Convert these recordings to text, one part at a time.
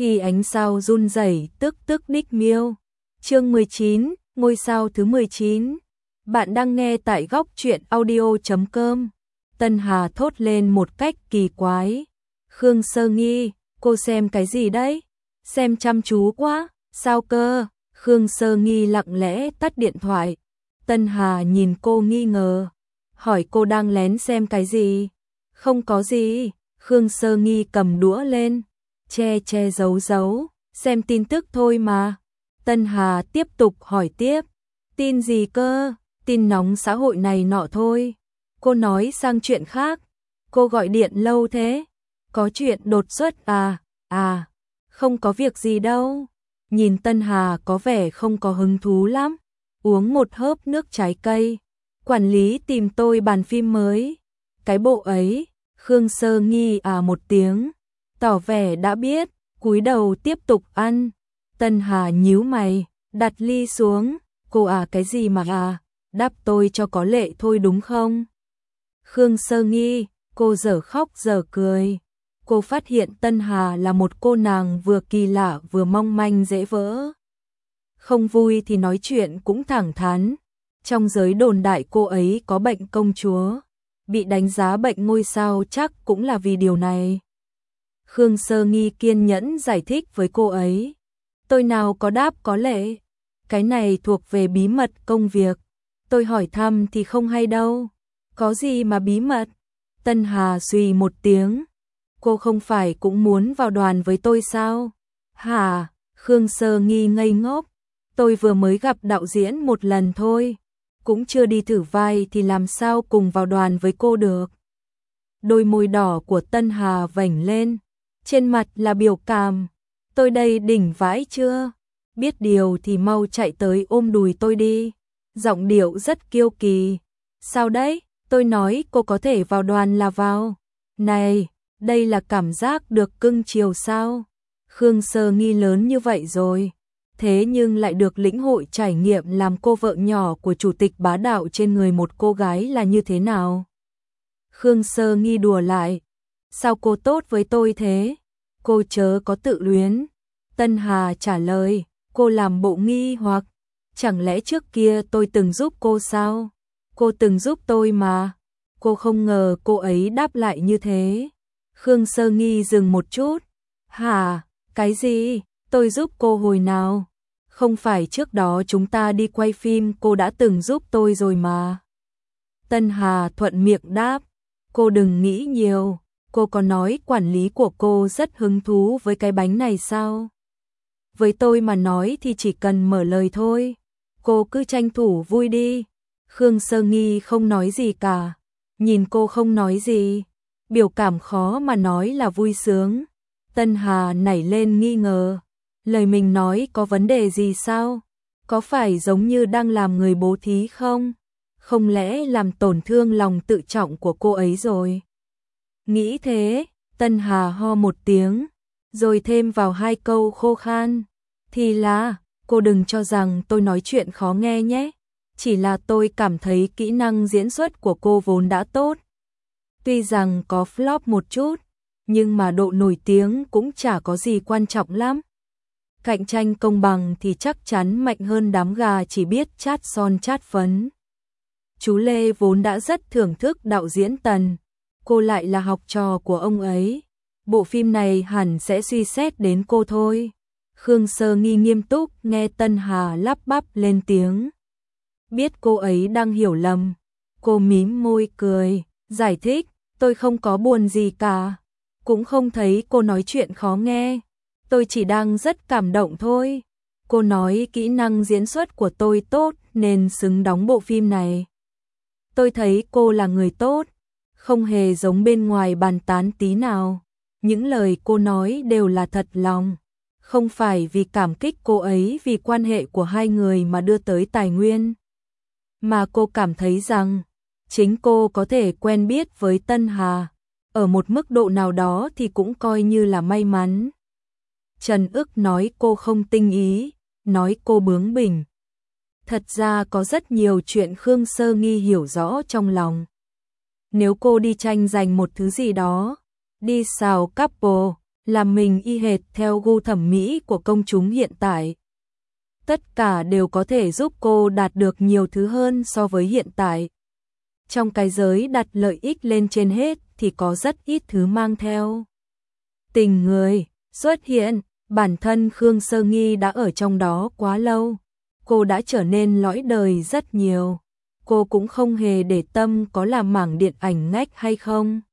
Khi ánh sao run rẩy tức tức đích miêu. Chương 19, ngôi sao thứ 19. Bạn đang nghe tại góc truyện audio.com. Tân Hà thốt lên một cách kỳ quái. Khương Sơ Nghi, cô xem cái gì đấy? Xem chăm chú quá, sao cơ? Khương Sơ Nghi lặng lẽ tắt điện thoại. Tân Hà nhìn cô nghi ngờ, hỏi cô đang lén xem cái gì? Không có gì. Khương Sơ Nghi cầm đũa lên, che giấu giấu, xem tin tức thôi mà. Tân Hà tiếp tục hỏi tiếp, tin gì cơ? Tin nóng xã hội này nọ thôi. Cô nói sang chuyện khác. Cô gọi điện lâu thế? Có chuyện đột xuất à? À, không có việc gì đâu. Nhìn Tân Hà có vẻ không có hứng thú lắm. Uống một hớp nước trái cây. Quản lý tìm tôi bàn phim mới. Cái bộ ấy. Khương Sơ Nghi à một tiếng, tỏ vẻ đã biết, cúi đầu tiếp tục ăn. Tân Hà nhíu mày, đặt ly xuống. Cô à cái gì mà à? Đáp tôi cho có lệ thôi đúng không? Khương Sơ Nghi, cô dở khóc dở cười. Cô phát hiện Tân Hà là một cô nàng vừa kỳ lạ vừa mong manh dễ vỡ. Không vui thì nói chuyện cũng thẳng thắn. Trong giới đồn đại cô ấy có bệnh công chúa, bị đánh giá bệnh ngôi sao chắc cũng là vì điều này. Khương Sơ Nghi kiên nhẫn giải thích với cô ấy. Tôi nào có đáp có lệ. Cái này thuộc về bí mật công việc. Tôi hỏi thăm thì không hay đâu. Có gì mà bí mật? Tân Hà suy một tiếng. Cô không phải cũng muốn vào đoàn với tôi sao? Hả? Khương Sơ Nghi ngây ngốc. Tôi vừa mới gặp đạo diễn một lần thôi. Cũng chưa đi thử vai thì làm sao cùng vào đoàn với cô được. Đôi môi đỏ của Tân Hà vểnh lên, trên mặt là biểu cảm. Tôi đây đỉnh vãi chưa? Biết điều thì mau chạy tới ôm đùi tôi đi. Giọng điệu rất kiêu kỳ. Sao đấy? Tôi nói cô có thể vào đoàn là vào. Này, đây là cảm giác được cưng chiều sao? Khương Sơ Nghi lớn như vậy rồi, thế nhưng lại được lĩnh hội trải nghiệm làm cô vợ nhỏ của chủ tịch bá đạo trên người một cô gái là như thế nào. Khương Sơ Nghi đùa lại, sao cô tốt với tôi thế? Cô chớ có tự luyến. Tân Hà trả lời, cô làm bộ nghi hoặc, chẳng lẽ trước kia tôi từng giúp cô sao? Cô từng giúp tôi mà. Cô không ngờ cô ấy đáp lại như thế. Khương Sơ Nghi dừng một chút. Hả? Cái gì? Tôi giúp cô hồi nào? Không phải trước đó chúng ta đi quay phim cô đã từng giúp tôi rồi mà. Tân Hà thuận miệng đáp. Cô đừng nghĩ nhiều. Cô có nói quản lý của cô rất hứng thú với cái bánh này sao? Với tôi mà nói thì chỉ cần mở lời thôi. Cô cứ tranh thủ vui đi. Khương Sơ Nghi không nói gì cả. Nhìn cô không nói gì, biểu cảm khó mà nói là vui sướng. Tân Hà nảy lên nghi ngờ. Lời mình nói có vấn đề gì sao? Có phải giống như đang làm người bố thí không? Không lẽ làm tổn thương lòng tự trọng của cô ấy rồi? Nghĩ thế, Tân Hà ho một tiếng, rồi thêm vào hai câu khô khan. Thì là, cô đừng cho rằng tôi nói chuyện khó nghe nhé. Chỉ là tôi cảm thấy kỹ năng diễn xuất của cô vốn đã tốt. Tuy rằng có flop một chút, nhưng mà độ nổi tiếng cũng chả có gì quan trọng lắm. Cạnh tranh công bằng thì chắc chắn mạnh hơn đám gà chỉ biết chát son chát phấn. Chú Lê vốn đã rất thưởng thức đạo diễn Tần, cô lại là học trò của ông ấy. Bộ phim này hẳn sẽ suy xét đến cô thôi. Khương Sơ Nghi nghiêm túc nghe Tân Hà lắp bắp lên tiếng. Biết cô ấy đang hiểu lầm, cô mím môi cười, giải thích, tôi không có buồn gì cả. Cũng không thấy cô nói chuyện khó nghe. Tôi chỉ đang rất cảm động thôi. Cô nói kỹ năng diễn xuất của tôi tốt nên xứng đóng bộ phim này. Tôi thấy cô là người tốt, không hề giống bên ngoài bàn tán tí nào. Những lời cô nói đều là thật lòng. Không phải vì cảm kích cô ấy vì quan hệ của hai người mà đưa tới tài nguyên. Mà cô cảm thấy rằng, chính cô có thể quen biết với Tân Hà. Ở một mức độ nào đó thì cũng coi như là may mắn. Trần Ức nói cô không tinh ý, nói cô bướng bỉnh. Thật ra có rất nhiều chuyện Khương Sơ Nghi hiểu rõ trong lòng. Nếu cô đi tranh giành một thứ gì đó, đi xào couple, làm mình y hệt theo gu thẩm mỹ của công chúng hiện tại. Tất cả đều có thể giúp cô đạt được nhiều thứ hơn so với hiện tại. Trong cái giới đặt lợi ích lên trên hết thì có rất ít thứ mang theo tình người xuất hiện, bản thân Khương Sơ Nghi đã ở trong đó quá lâu. Cô đã trở nên lõi đời rất nhiều. Cô cũng không hề để tâm có làm mảng điện ảnh ngách hay không.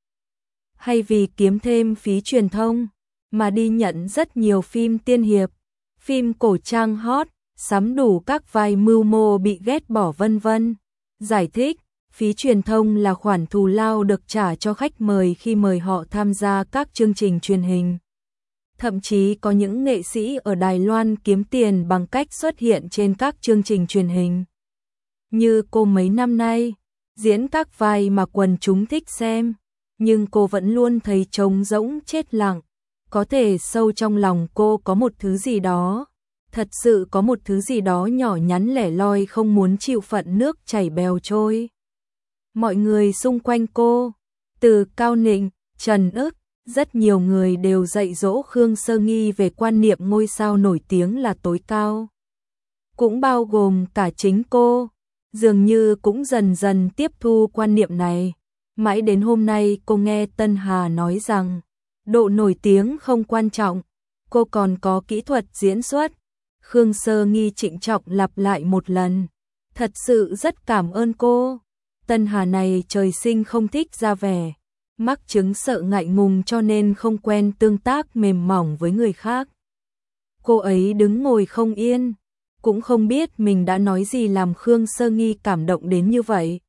Hay vì kiếm thêm phí truyền thông, mà đi nhận rất nhiều phim tiên hiệp, phim cổ trang hot, sắm đủ các vai mưu mô bị ghét bỏ vân vân. Giải thích, phí truyền thông là khoản thù lao được trả cho khách mời khi mời họ tham gia các chương trình truyền hình. Thậm chí có những nghệ sĩ ở Đài Loan kiếm tiền bằng cách xuất hiện trên các chương trình truyền hình. Như cô mấy năm nay, diễn các vai mà quần chúng thích xem, nhưng cô vẫn luôn thấy trống rỗng chết lặng. Có thể sâu trong lòng cô có một thứ gì đó, thật sự có một thứ gì đó nhỏ nhắn lẻ loi không muốn chịu phận nước chảy bèo trôi. Mọi người xung quanh cô, từ Cao Nịnh, Trần Ức, rất nhiều người đều dạy dỗ Khương Sơ Nghi về quan niệm ngôi sao nổi tiếng là tối cao. Cũng bao gồm cả chính cô, dường như cũng dần dần tiếp thu quan niệm này. Mãi đến hôm nay cô nghe Tân Hà nói rằng, độ nổi tiếng không quan trọng, cô còn có kỹ thuật diễn xuất. Khương Sơ Nghi trịnh trọng lặp lại một lần, thật sự rất cảm ơn cô. Tân Hà này trời sinh không thích ra vẻ, mắc chứng sợ ngại ngùng cho nên không quen tương tác mềm mỏng với người khác. Cô ấy đứng ngồi không yên, cũng không biết mình đã nói gì làm Khương Sơ Nghi cảm động đến như vậy.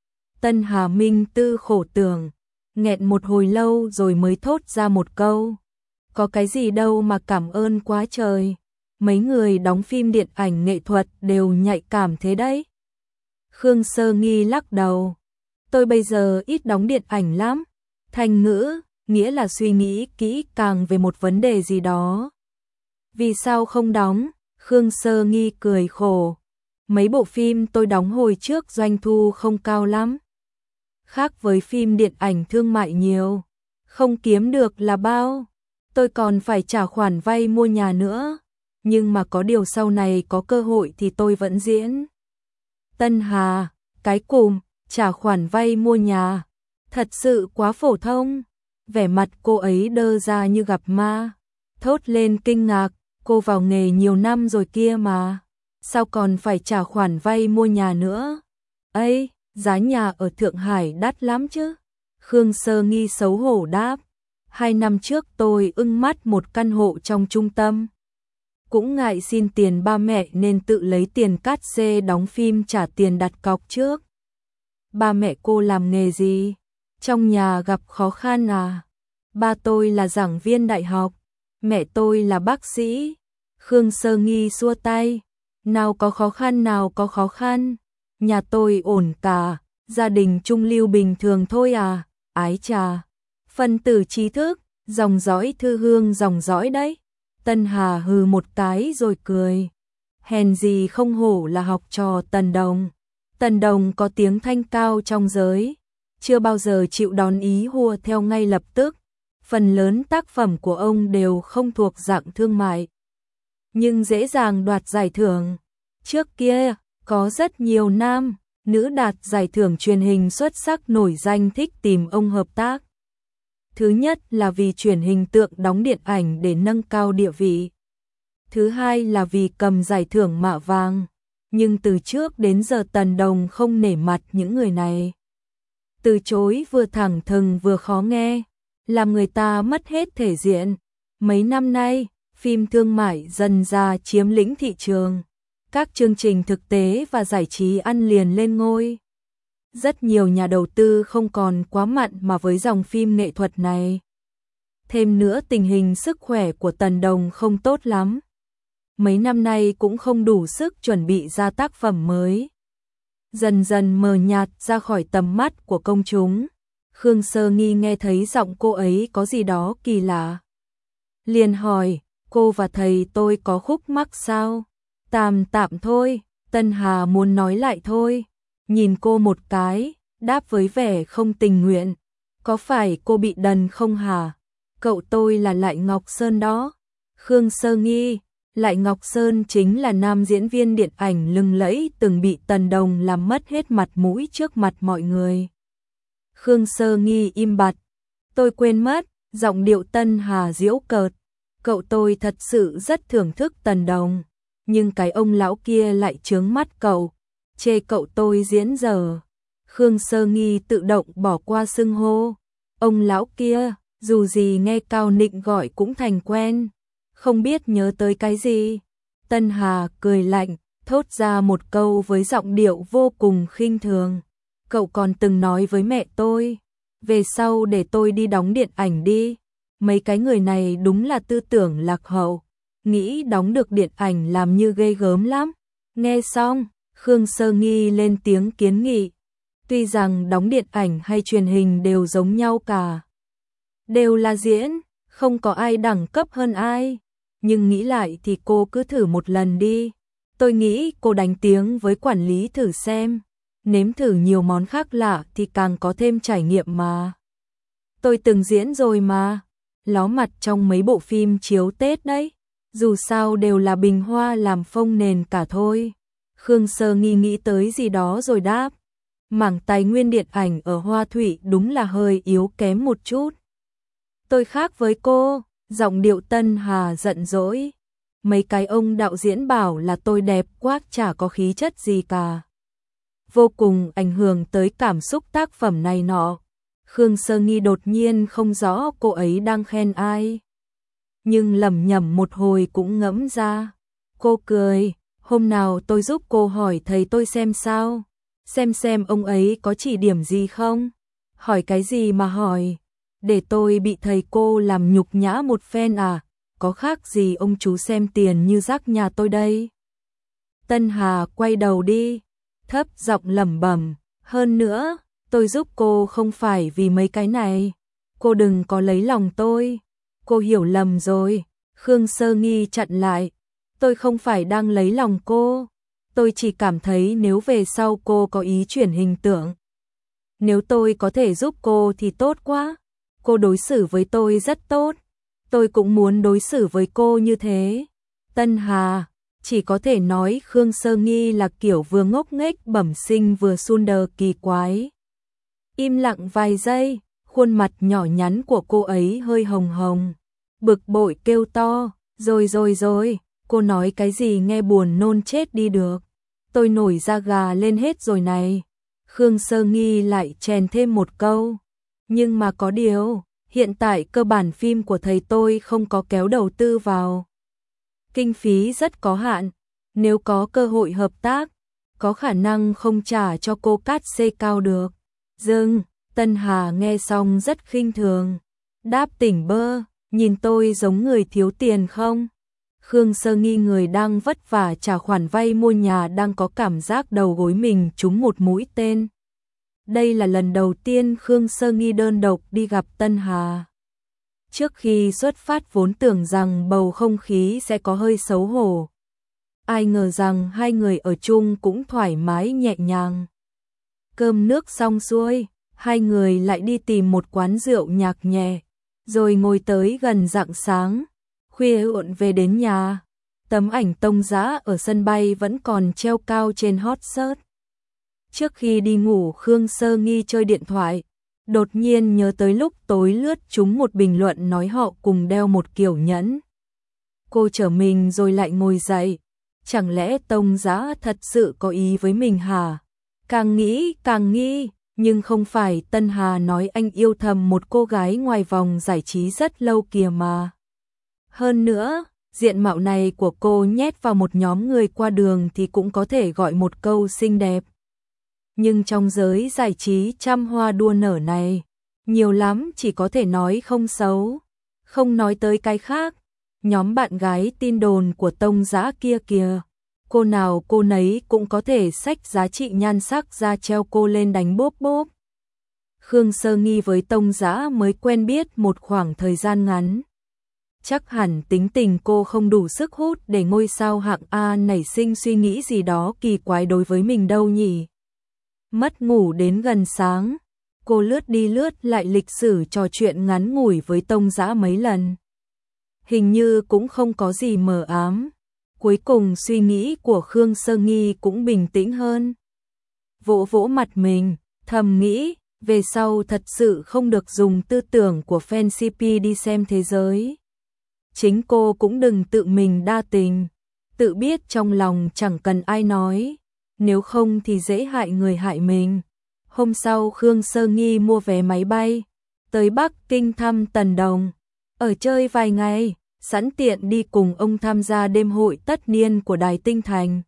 Tân Hà minh tư khổ tưởng, nghẹn một hồi lâu rồi mới thốt ra một câu. Có cái gì đâu mà cảm ơn quá trời. Mấy người đóng phim điện ảnh nghệ thuật đều nhạy cảm thế đấy. Khương Sơ Nghi lắc đầu. Tôi bây giờ ít đóng điện ảnh lắm. Thành ngữ, nghĩa là suy nghĩ kỹ càng về một vấn đề gì đó. Vì sao không đóng? Khương Sơ Nghi cười khổ. Mấy bộ phim tôi đóng hồi trước doanh thu không cao lắm. Khác với phim điện ảnh thương mại nhiều. Không kiếm được là bao. Tôi còn phải trả khoản vay mua nhà nữa. Nhưng mà có điều sau này có cơ hội thì tôi vẫn diễn. Tân Hà, cái cùm, trả khoản vay mua nhà. Thật sự quá phổ thông. Vẻ mặt cô ấy đơ ra như gặp ma. Thốt lên kinh ngạc, cô vào nghề nhiều năm rồi kia mà. Sao còn phải trả khoản vay mua nhà nữa? Ây, giá nhà ở Thượng Hải đắt lắm chứ. Khương Sơ Nghi xấu hổ đáp. 2 năm trước tôi ưng mắt một căn hộ trong trung tâm. Cũng ngại xin tiền ba mẹ nên tự lấy tiền cát xê đóng phim trả tiền đặt cọc trước. Ba mẹ cô làm nghề gì? Trong nhà gặp khó khăn à? Ba tôi là giảng viên đại học, mẹ tôi là bác sĩ. Khương Sơ Nghi xua tay. Nào có khó khăn nào có khó khăn. Nhà tôi ổn cả, gia đình trung lưu bình thường thôi à. Ái chà, phân tử trí thức, dòng dõi Thư Hương dòng dõi đấy. Tân Hà hừ một cái rồi cười. Hèn gì không hổ là học trò Tần Đồng. Tần Đồng có tiếng thanh cao trong giới, chưa bao giờ chịu đón ý hùa theo ngay lập tức. Phần lớn tác phẩm của ông đều không thuộc dạng thương mại, nhưng dễ dàng đoạt giải thưởng. Trước kia, có rất nhiều nam, nữ đạt giải thưởng truyền hình xuất sắc nổi danh thích tìm ông hợp tác. Thứ nhất là vì chuyển hình tượng đóng điện ảnh để nâng cao địa vị. Thứ hai là vì cầm giải thưởng mạ vàng. Nhưng từ trước đến giờ Tần Đồng không nể mặt những người này. Từ chối vừa thẳng thừng vừa khó nghe, làm người ta mất hết thể diện. Mấy năm nay, phim thương mại dần ra chiếm lĩnh thị trường. Các chương trình thực tế và giải trí ăn liền lên ngôi. Rất nhiều nhà đầu tư không còn quá mặn mà với dòng phim nghệ thuật này. Thêm nữa tình hình sức khỏe của Tần Đồng không tốt lắm. Mấy năm nay cũng không đủ sức chuẩn bị ra tác phẩm mới. Dần dần mờ nhạt ra khỏi tầm mắt của công chúng. Khương Sơ Nghi nghe thấy giọng cô ấy có gì đó kỳ lạ. Liền hỏi, cô và thầy tôi có khúc mắc sao? Tạm thôi, Tân Hà muốn nói lại thôi. Nhìn cô một cái, đáp với vẻ không tình nguyện. Có phải cô bị đần không hả? cậu tôi là Lại Ngọc Sơn đó. Khương Sơ Nghi, Lại Ngọc Sơn chính là nam diễn viên điện ảnh lừng lẫy từng bị Tần Đồng làm mất hết mặt mũi trước mặt mọi người. Khương Sơ Nghi im bặt. Tôi quên mất, giọng điệu Tân Hà giễu cợt. Cậu tôi thật sự rất thưởng thức Tần Đồng, nhưng cái ông lão kia lại chướng mắt cậu, chê cậu tôi diễn dở. Khương Sơ Nghi tự động bỏ qua xưng hô. Ông lão kia, dù gì nghe Cao Nịnh gọi cũng thành quen, không biết nhớ tới cái gì. Tân Hà cười lạnh, thốt ra một câu với giọng điệu vô cùng khinh thường. Cậu còn từng nói với mẹ tôi, về sau để tôi đi đóng điện ảnh đi. Mấy cái người này đúng là tư tưởng lạc hậu, nghĩ đóng được điện ảnh làm như ghê gớm lắm. Nghe xong, Khương Sơ Nghi lên tiếng kiến nghị. Tuy rằng đóng điện ảnh hay truyền hình đều giống nhau cả, đều là diễn, không có ai đẳng cấp hơn ai. Nhưng nghĩ lại thì cô cứ thử một lần đi. Tôi nghĩ cô đánh tiếng với quản lý thử xem. Nếm thử nhiều món khác lạ thì càng có thêm trải nghiệm mà. Tôi từng diễn rồi mà. Ló mặt trong mấy bộ phim chiếu Tết đấy. Dù sao đều là bình hoa làm phông nền cả thôi. Khương Sơ Nghi nghĩ tới gì đó rồi đáp. Mảng tài nguyên điện ảnh ở Hoa Thủy đúng là hơi yếu kém một chút. Tôi khác với cô, giọng điệu Tân Hà giận dỗi. Mấy cái ông đạo diễn bảo là tôi đẹp quá chả có khí chất gì cả. Vô cùng ảnh hưởng tới cảm xúc tác phẩm này nọ. Khương Sơ Nghi đột nhiên không rõ cô ấy đang khen ai. Nhưng lẩm nhẩm một hồi cũng ngẫm ra. Cô cười, hôm nào tôi giúp cô hỏi thầy tôi xem sao. Xem ông ấy có chỉ điểm gì không? Hỏi cái gì mà hỏi? Để tôi bị thầy cô làm nhục nhã một phen à? Có khác gì ông chú xem tiền như rác nhà tôi đây? Tân Hà quay đầu đi, thấp giọng lẩm bẩm, hơn nữa, tôi giúp cô không phải vì mấy cái này. Cô đừng có lấy lòng tôi. Cô hiểu lầm rồi. Khương Sơ Nghi chặn lại. Tôi không phải đang lấy lòng cô. Tôi chỉ cảm thấy nếu về sau cô có ý chuyển hình tượng, nếu tôi có thể giúp cô thì tốt quá. Cô đối xử với tôi rất tốt. Tôi cũng muốn đối xử với cô như thế. Tân Hà chỉ có thể nói Khương Sơ Nghi là kiểu vừa ngốc nghếch bẩm sinh vừa suôn đờ kỳ quái. Im lặng vài giây, khuôn mặt nhỏ nhắn của cô ấy hơi hồng hồng. Bực bội kêu to, rồi, cô nói cái gì nghe buồn nôn chết đi được. Tôi nổi da gà lên hết rồi này. Khương Sơ Nghi lại chèn thêm một câu. Nhưng mà có điều, hiện tại cơ bản phim của thầy tôi không có kéo đầu tư vào. Kinh phí rất có hạn, nếu có cơ hội hợp tác, có khả năng không trả cho cô cát xê cao được. Dừng, Tân Hà nghe xong rất khinh thường. Đáp tỉnh bơ, nhìn tôi giống người thiếu tiền không? Khương Sơ Nghi người đang vất vả trả khoản vay mua nhà đang có cảm giác đầu gối mình trúng một mũi tên. Đây là lần đầu tiên Khương Sơ Nghi đơn độc đi gặp Tân Hà. Trước khi xuất phát vốn tưởng rằng bầu không khí sẽ có hơi xấu hổ. Ai ngờ rằng hai người ở chung cũng thoải mái nhẹ nhàng. Cơm nước xong xuôi, hai người lại đi tìm một quán rượu nhạc nhẹ, rồi ngồi tới gần rạng sáng. Khuya muộn về đến nhà, tấm ảnh Tông Dã ở sân bay vẫn còn treo cao trên hot search. Trước khi đi ngủ Khương Sơ Nghi chơi điện thoại, đột nhiên nhớ tới lúc tối lướt trúng một bình luận nói họ cùng đeo một kiểu nhẫn. Cô trở mình rồi lại ngồi dậy, chẳng lẽ Tông Dã thật sự có ý với mình hả? Càng nghĩ càng nghi, nhưng không phải Tân Hà nói anh yêu thầm một cô gái ngoài vòng giải trí rất lâu kìa mà. Hơn nữa, diện mạo này của cô nhét vào một nhóm người qua đường thì cũng có thể gọi một câu xinh đẹp. Nhưng trong giới giải trí trăm hoa đua nở này, nhiều lắm chỉ có thể nói không xấu, không nói tới cái khác. Nhóm bạn gái tin đồn của Tông Dã kia kìa, cô nào cô nấy cũng có thể xách giá trị nhan sắc ra treo cô lên đánh bốp bốp. Khương Sơ Nghi với Tông Dã mới quen biết một khoảng thời gian ngắn. Chắc hẳn tính tình cô không đủ sức hút để ngôi sao hạng A nảy sinh suy nghĩ gì đó kỳ quái đối với mình đâu nhỉ. Mất ngủ đến gần sáng, Cô lướt đi lướt lại lịch sử trò chuyện ngắn ngủi với Tông Dã mấy lần. Hình như cũng không có gì mờ ám. Cuối cùng suy nghĩ của Khương Sơ Nghi cũng bình tĩnh hơn. Vỗ vỗ mặt mình, thầm nghĩ, về sau thật sự không được dùng tư tưởng của fan CP đi xem thế giới. Chính cô cũng đừng tự mình đa tình, tự biết trong lòng chẳng cần ai nói, nếu không thì dễ hại người hại mình. Hôm sau Khương Sơ Nghi mua vé máy bay, tới Bắc Kinh thăm Tần Đồng, ở chơi vài ngày, sẵn tiện đi cùng ông tham gia đêm hội tất niên của Đài Tinh Thành.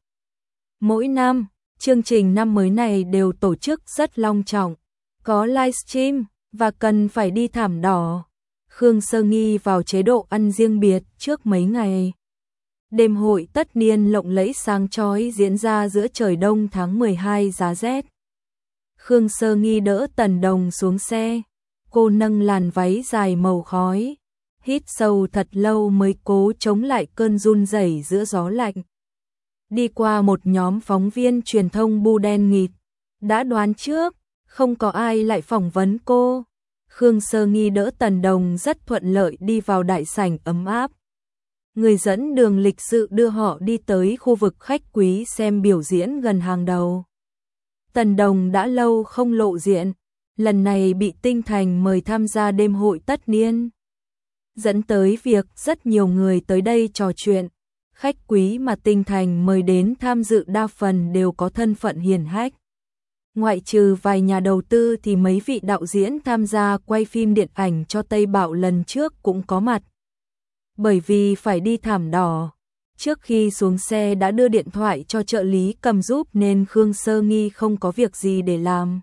Mỗi năm, chương trình năm mới này đều tổ chức rất long trọng, có livestream và cần phải đi thảm đỏ. Khương Sơ Nghi vào chế độ ăn riêng biệt trước mấy ngày. Đêm hội tất niên lộng lẫy sáng chói diễn ra giữa trời đông tháng 12 giá rét. Khương Sơ Nghi đỡ Tần Đồng xuống xe, cô nâng làn váy dài màu khói, hít sâu thật lâu mới cố chống lại cơn run rẩy giữa gió lạnh. Đi qua một nhóm phóng viên truyền thông bu đen nghịt, đã đoán trước, không có ai lại phỏng vấn cô. Khương Sơ Nghi đỡ Tần Đồng rất thuận lợi đi vào đại sảnh ấm áp. Người dẫn đường lịch sự đưa họ đi tới khu vực khách quý xem biểu diễn gần hàng đầu. Tần Đồng đã lâu không lộ diện, lần này bị Tinh Thành mời tham gia đêm hội tất niên, dẫn tới việc rất nhiều người tới đây trò chuyện. Khách quý mà Tinh Thành mời đến tham dự đa phần đều có thân phận hiển hách. Ngoại trừ vài nhà đầu tư thì mấy vị đạo diễn tham gia quay phim điện ảnh cho Tây Bảo lần trước cũng có mặt. Bởi vì phải đi thảm đỏ, trước khi xuống xe đã đưa điện thoại cho trợ lý cầm giúp nên Khương Sơ Nghi không có việc gì để làm.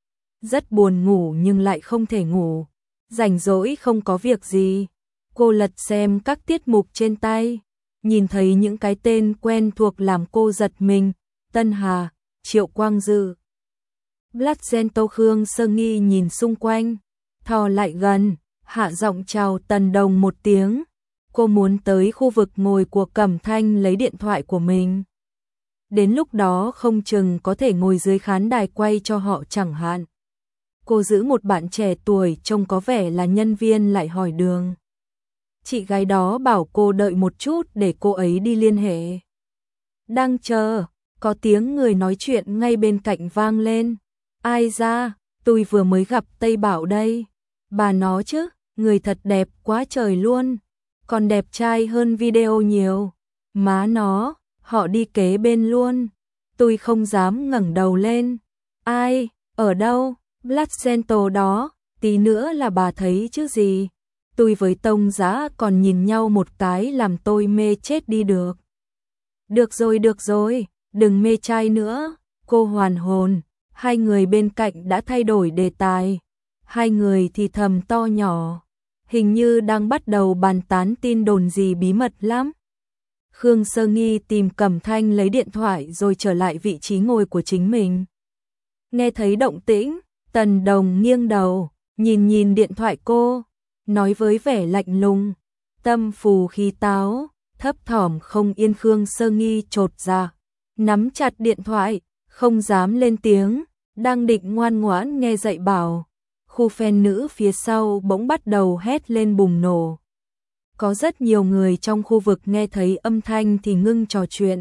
Rất buồn ngủ nhưng lại không thể ngủ, rảnh rỗi không có việc gì. Cô lật xem các tiết mục trên tay, nhìn thấy những cái tên quen thuộc làm cô giật mình, Tân Hà, Triệu Quang Dư. Blackgento. Khương Sơ Nghi nhìn xung quanh, thò lại gần, hạ giọng chào Tần Đồng một tiếng. Cô muốn tới khu vực ngồi của Cẩm Thanh lấy điện thoại của mình. Đến lúc đó không chừng có thể ngồi dưới khán đài quay cho họ chẳng hạn. Cô giữ một bạn trẻ tuổi trông có vẻ là nhân viên lại hỏi đường. Chị gái đó bảo cô đợi một chút để cô ấy đi liên hệ. Đang chờ, có tiếng người nói chuyện ngay bên cạnh vang lên. Ai ra, tôi vừa mới gặp Tây Bảo đây. Bà nó chứ, người thật đẹp quá trời luôn. Còn đẹp trai hơn video nhiều. Má nó, họ đi kế bên luôn. Tôi không dám ngẩng đầu lên. Ai, ở đâu? Blackgento đó, tí nữa là bà thấy chứ gì. Tôi với Tông Dã còn nhìn nhau một cái làm tôi mê chết đi được. Được rồi, đừng mê trai nữa. Cô hoàn hồn, hai người bên cạnh đã thay đổi đề tài. Hai người thì thầm to nhỏ, hình như đang bắt đầu bàn tán tin đồn gì bí mật lắm. Khương Sơ Nghi tìm Cẩm Thanh lấy điện thoại rồi trở lại vị trí ngồi của chính mình. Nghe thấy động tĩnh, Tần Đồng nghiêng đầu, nhìn điện thoại cô, nói với vẻ lạnh lùng, tâm phù khí táo, thấp thỏm không yên. Khương Sơ Nghi chột dạ, nắm chặt điện thoại, không dám lên tiếng, đang định ngoan ngoãn nghe dạy bảo. Khu fan nữ phía sau bỗng bắt đầu hét lên bùng nổ. Có rất nhiều người trong khu vực nghe thấy âm thanh thì ngưng trò chuyện,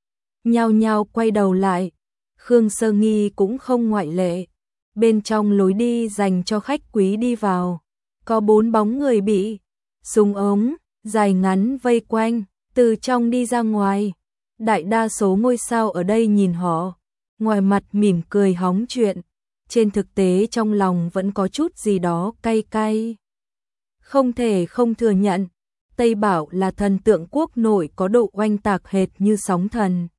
nhao nhao quay đầu lại. Khương Sơ Nghi cũng không ngoại lệ. Bên trong lối đi dành cho khách quý đi vào, có 4 bóng người bị súng ống dài ngắn vây quanh, từ trong đi ra ngoài. Đại đa số ngôi sao ở đây nhìn họ, ngoài mặt mỉm cười hóng chuyện, trên thực tế trong lòng vẫn có chút gì đó cay cay. Không thể không thừa nhận, Tây Bảo là thần tượng quốc nội có độ oanh tạc hệt như sóng thần.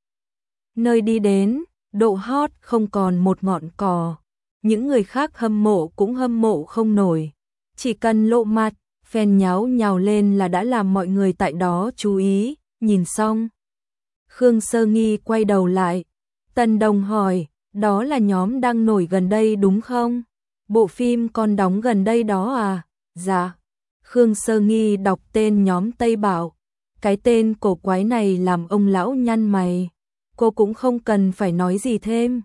Nơi đi đến, độ hot không còn một ngọn cỏ. Những người khác hâm mộ cũng hâm mộ không nổi. Chỉ cần lộ mặt, fan nháo nhào lên là đã làm mọi người tại đó chú ý. Nhìn xong, Khương Sơ Nghi quay đầu lại. Tần Đồng hỏi, đó là nhóm đang nổi gần đây đúng không? Bộ phim con đóng gần đây đó à? Dạ. Khương Sơ Nghi đọc tên nhóm Tây Bảo. Cái tên cổ quái này làm ông lão nhăn mày. Cô cũng không cần phải nói gì thêm.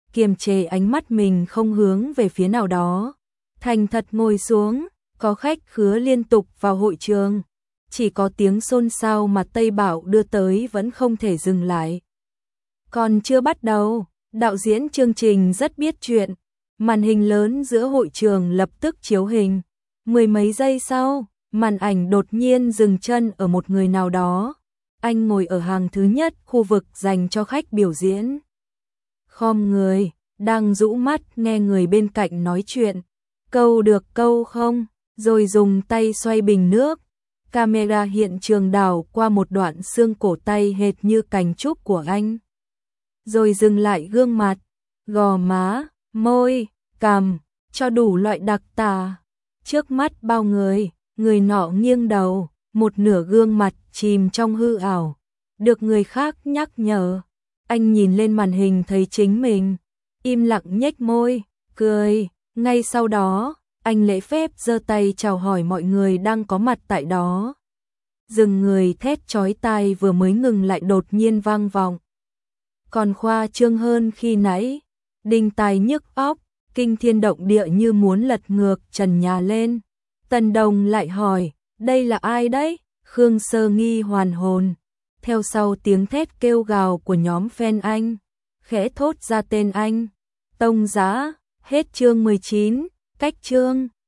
kiềm chế ánh mắt mình không hướng về phía nào đó. Thành thật ngồi xuống, có khách khứa liên tục vào hội trường. Chỉ có tiếng xôn xao mà Tây Bảo đưa tới vẫn không thể dừng lại. Còn chưa bắt đầu, đạo diễn chương trình rất biết chuyện. Màn hình lớn giữa hội trường lập tức chiếu hình. Mười mấy giây sau, màn ảnh đột nhiên dừng chân ở một người nào đó. Anh ngồi ở hàng thứ nhất khu vực dành cho khách biểu diễn. Khom người, đang rũ mắt nghe người bên cạnh nói chuyện. Câu được câu không, rồi dùng tay xoay bình nước. Camera hiện trường đảo qua một đoạn xương cổ tay hệt như cành trúc của anh. Rồi dừng lại gương mặt, gò má, môi, cằm, cho đủ loại đặc tả. Trước mắt bao người, người nọ nghiêng đầu, một nửa gương mặt chìm trong hư ảo. Được người khác nhắc nhở, anh nhìn lên màn hình thấy chính mình, im lặng nhếch môi, cười. Ngay sau đó, anh lễ phép giơ tay chào hỏi mọi người đang có mặt tại đó. Dừng người thét chói tai vừa mới ngừng lại đột nhiên vang vọng. Còn khoa trương hơn khi nãy, đinh tai nhức óc, kinh thiên động địa như muốn lật ngược trần nhà lên. Tần Đồng lại hỏi, đây là ai đấy? Khương Sơ Nghi hoàn hồn. Theo sau tiếng thét kêu gào của nhóm fan anh, khẽ thốt ra tên anh. Tông Giá, hết chương 19, cách chương.